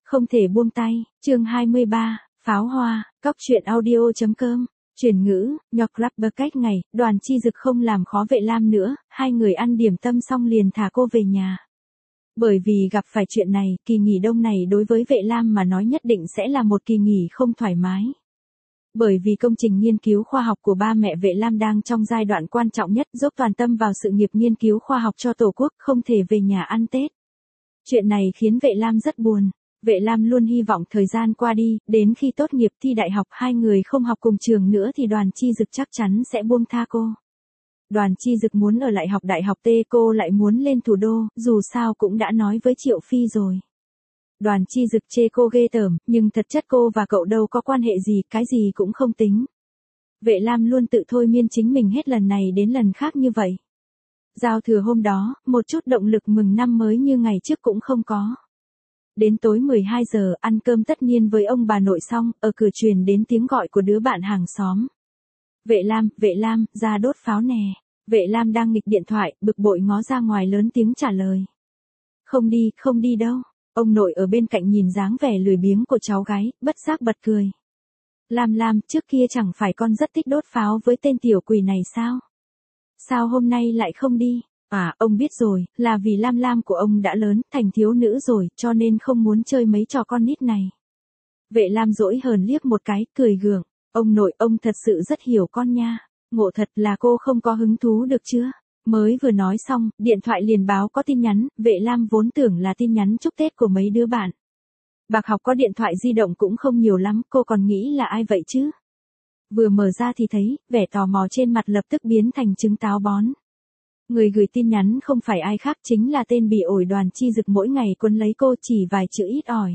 Không thể buông tay, chương 23, pháo hoa, cóc truyện audio.com, chuyển ngữ, nhọc rapper cách ngày, Đoàn Chi Dực không làm khó Vệ Lam nữa, hai người ăn điểm tâm xong liền thả cô về nhà. Bởi vì gặp phải chuyện này, kỳ nghỉ đông này đối với Vệ Lam mà nói nhất định sẽ là một kỳ nghỉ không thoải mái. Bởi vì công trình nghiên cứu khoa học của ba mẹ Vệ Lam đang trong giai đoạn quan trọng nhất, dốc toàn tâm vào sự nghiệp nghiên cứu khoa học cho Tổ quốc, không thể về nhà ăn Tết. Chuyện này khiến Vệ Lam rất buồn. Vệ Lam luôn hy vọng thời gian qua đi, đến khi tốt nghiệp thi đại học hai người không học cùng trường nữa thì Đoàn Chi Dực chắc chắn sẽ buông tha cô. Đoàn Chi Dực muốn ở lại học đại học T, cô lại muốn lên thủ đô, dù sao cũng đã nói với Triệu Phi rồi. Đoàn Chi Dực chê cô ghê tởm, nhưng thật chất cô và cậu đâu có quan hệ gì, cái gì cũng không tính. Vệ Lam luôn tự thôi miên chính mình hết lần này đến lần khác như vậy. Giao thừa hôm đó, một chút động lực mừng năm mới như ngày trước cũng không có. Đến tối 12 giờ, ăn cơm tất niên với ông bà nội xong, ở cửa truyền đến tiếng gọi của đứa bạn hàng xóm. Vệ Lam, ra đốt pháo nè. Vệ Lam đang nghịch điện thoại, bực bội ngó ra ngoài lớn tiếng trả lời. Không đi đâu. Ông nội ở bên cạnh nhìn dáng vẻ lười biếng của cháu gái, bất giác bật cười. Lam, trước kia chẳng phải con rất thích đốt pháo với tên tiểu quỷ này sao? Sao hôm nay lại không đi? À, ông biết rồi, là vì Lam của ông đã lớn, thành thiếu nữ rồi, cho nên không muốn chơi mấy trò con nít này. Vệ Lam dỗi hờn liếc một cái, cười gượng. Ông nội, ông thật sự rất hiểu con nha. Ngộ thật là cô không có hứng thú được chưa? Mới vừa nói xong, điện thoại liền báo có tin nhắn, Vệ Lam vốn tưởng là tin nhắn chúc Tết của mấy đứa bạn. Bạc học có điện thoại di động cũng không nhiều lắm, cô còn nghĩ là ai vậy chứ? Vừa mở ra thì thấy, vẻ tò mò trên mặt lập tức biến thành trứng táo bón. Người gửi tin nhắn không phải ai khác chính là tên bị ổi Đoàn Chi Dực mỗi ngày quấn lấy cô chỉ vài chữ ít ỏi.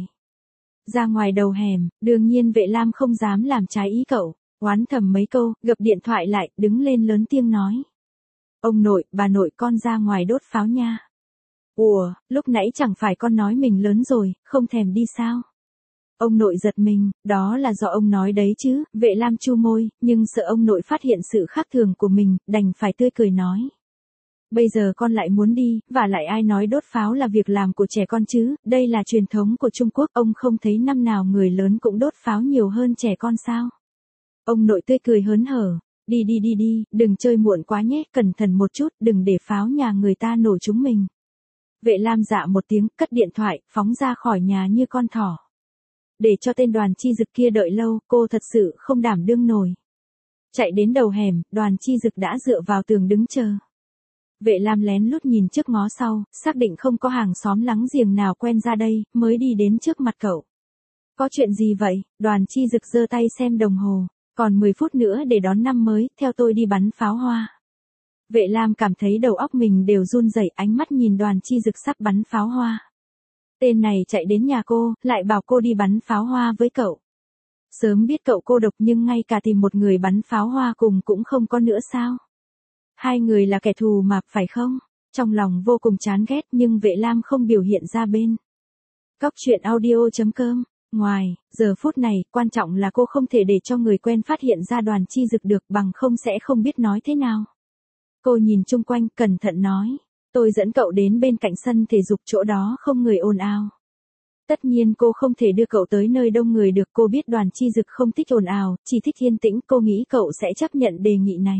Ra ngoài đầu hẻm, đương nhiên Vệ Lam không dám làm trái ý cậu, oán thầm mấy câu, gập điện thoại lại, đứng lên lớn tiếng nói. Ông nội, bà nội con ra ngoài đốt pháo nha. Ủa, lúc nãy chẳng phải con nói mình lớn rồi, không thèm đi sao? Ông nội giật mình, đó là do ông nói đấy chứ, Vệ Lam chu môi, nhưng sợ ông nội phát hiện sự khác thường của mình, đành phải tươi cười nói. Bây giờ con lại muốn đi, và lại ai nói đốt pháo là việc làm của trẻ con chứ, đây là truyền thống của Trung Quốc, ông không thấy năm nào người lớn cũng đốt pháo nhiều hơn trẻ con sao? Ông nội tươi cười hớn hở, đi, đừng chơi muộn quá nhé, cẩn thận một chút, đừng để pháo nhà người ta nổ chúng mình. Vệ Lam dạ một tiếng, cất điện thoại, phóng ra khỏi nhà như con thỏ. Để cho tên Đoàn Chi Dực kia đợi lâu, cô thật sự không đảm đương nổi. Chạy đến đầu hẻm, Đoàn Chi Dực đã dựa vào tường đứng chờ. Vệ Lam lén lút nhìn trước ngó sau, xác định không có hàng xóm láng giềng nào quen ra đây, mới đi đến trước mặt cậu. Có chuyện gì vậy? Đoàn Chi Dực giơ tay xem đồng hồ. Còn 10 phút nữa để đón năm mới, theo tôi đi bắn pháo hoa. Vệ Lam cảm thấy đầu óc mình đều run rẩy, ánh mắt nhìn Đoàn Chi Dực sắp bắn pháo hoa. Tên này chạy đến nhà cô, lại bảo cô đi bắn pháo hoa với cậu. Sớm biết cậu cô độc nhưng ngay cả tìm một người bắn pháo hoa cùng cũng không có nữa sao? Hai người là kẻ thù mà, phải không? Trong lòng vô cùng chán ghét nhưng Vệ Lam không biểu hiện ra bên. Cóc truyện audio.com. Ngoài, giờ phút này, quan trọng là cô không thể để cho người quen phát hiện ra Đoàn Chi Dực được, bằng không sẽ không biết nói thế nào. Cô nhìn chung quanh, cẩn thận nói. Tôi dẫn cậu đến bên cạnh sân thể dục, chỗ đó không người ồn ào. Tất nhiên cô không thể đưa cậu tới nơi đông người được, cô biết Đoàn Chi Dực không thích ồn ào, chỉ thích yên tĩnh, cô nghĩ cậu sẽ chấp nhận đề nghị này.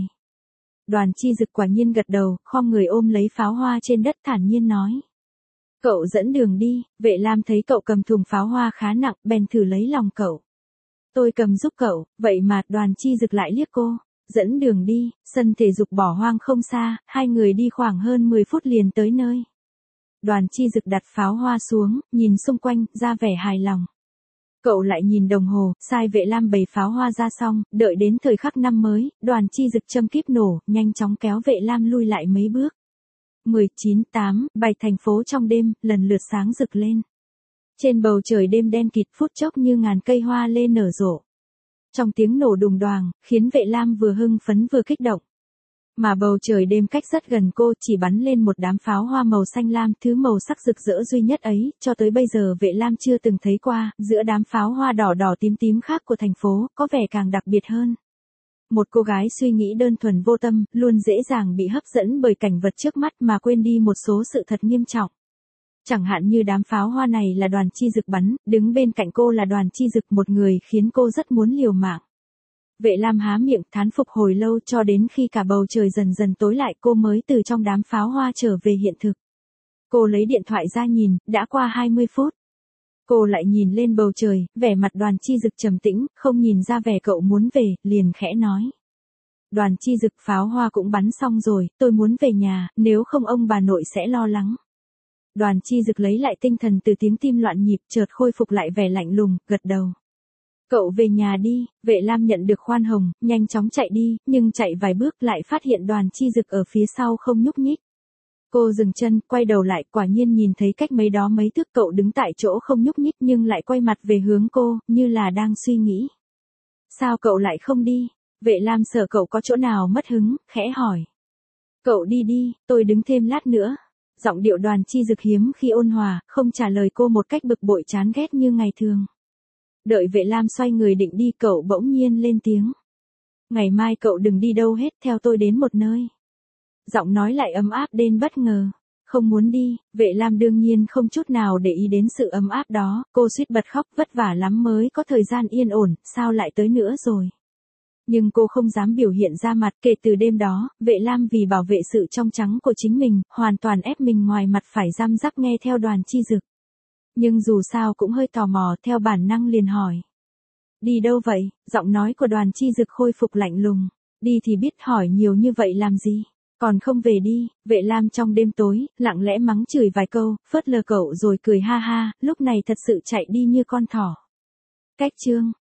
Đoàn Chi Dực quả nhiên gật đầu, khom người ôm lấy pháo hoa trên đất thản nhiên nói. Cậu dẫn đường đi. Vệ Lam thấy cậu cầm thùng pháo hoa khá nặng, bèn thử lấy lòng cậu. Tôi cầm giúp cậu, vậy mà Đoàn Chi Dực lại liếc cô. Dẫn đường đi, sân thể dục bỏ hoang không xa, hai người đi khoảng hơn 10 phút liền tới nơi. Đoàn Chi Dực đặt pháo hoa xuống, nhìn xung quanh, ra vẻ hài lòng. Cậu lại nhìn đồng hồ, sai Vệ Lam bày pháo hoa ra xong, đợi đến thời khắc năm mới, Đoàn Chi Dực châm kíp nổ, nhanh chóng kéo Vệ Lam lui lại mấy bước. 19:8, bài thành phố trong đêm, lần lượt sáng rực lên. Trên bầu trời đêm đen kịt, phút chốc như ngàn cây hoa lê nở rộ. Trong tiếng nổ đùng đoàng, khiến Vệ Lam vừa hưng phấn vừa kích động. Mà bầu trời đêm cách rất gần cô, chỉ bắn lên một đám pháo hoa màu xanh lam, thứ màu sắc rực rỡ duy nhất ấy, cho tới bây giờ Vệ Lam chưa từng thấy qua, giữa đám pháo hoa đỏ đỏ tím tím khác của thành phố, có vẻ càng đặc biệt hơn. Một cô gái suy nghĩ đơn thuần vô tâm, luôn dễ dàng bị hấp dẫn bởi cảnh vật trước mắt mà quên đi một số sự thật nghiêm trọng. Chẳng hạn như đám pháo hoa này là Đoàn Chi Dực bắn, đứng bên cạnh cô là Đoàn Chi Dực, một người khiến cô rất muốn liều mạng. Vệ Lam há miệng thán phục hồi lâu cho đến khi cả bầu trời dần dần tối lại cô mới từ trong đám pháo hoa trở về hiện thực. Cô lấy điện thoại ra nhìn, đã qua 20 phút. Cô lại nhìn lên bầu trời, vẻ mặt Đoàn Chi Dực trầm tĩnh, không nhìn ra vẻ cậu muốn về, liền khẽ nói. Đoàn Chi Dực, pháo hoa cũng bắn xong rồi, tôi muốn về nhà, nếu không ông bà nội sẽ lo lắng. Đoàn Chi Dực lấy lại tinh thần từ tiếng tim loạn nhịp, chợt khôi phục lại vẻ lạnh lùng, gật đầu. Cậu về nhà đi. Vệ Lam nhận được khoan hồng, nhanh chóng chạy đi, nhưng chạy vài bước lại phát hiện Đoàn Chi Dực ở phía sau không nhúc nhích. Cô dừng chân, quay đầu lại, quả nhiên nhìn thấy cách mấy thước cậu đứng tại chỗ không nhúc nhích nhưng lại quay mặt về hướng cô, như là đang suy nghĩ. Sao cậu lại không đi? Vệ Lam sợ cậu có chỗ nào mất hứng, khẽ hỏi. Cậu đi đi, tôi đứng thêm lát nữa. Giọng điệu Đoàn Chi Dực hiếm khi ôn hòa, không trả lời cô một cách bực bội chán ghét như ngày thường. Đợi Vệ Lam xoay người định đi, cậu bỗng nhiên lên tiếng. Ngày mai cậu đừng đi đâu hết, theo tôi đến một nơi. Giọng nói lại ấm áp đến bất ngờ. Không muốn đi. Vệ Lam đương nhiên không chút nào để ý đến sự ấm áp đó, cô suýt bật khóc, vất vả lắm mới có thời gian yên ổn, sao lại tới nữa rồi. Nhưng cô không dám biểu hiện ra mặt. Kể từ đêm đó, Vệ Lam vì bảo vệ sự trong trắng của chính mình, hoàn toàn ép mình ngoài mặt phải răm rắp nghe theo Đoàn Chi Dực. Nhưng dù sao cũng hơi tò mò, theo bản năng liền hỏi. Đi đâu vậy? Giọng nói của Đoàn Chi Dực khôi phục lạnh lùng. Đi thì biết hỏi nhiều như vậy làm gì? Còn không về đi. Vệ Lam trong đêm tối, lặng lẽ mắng chửi vài câu, phớt lờ cậu rồi cười ha ha, lúc này thật sự chạy đi như con thỏ. Cách chương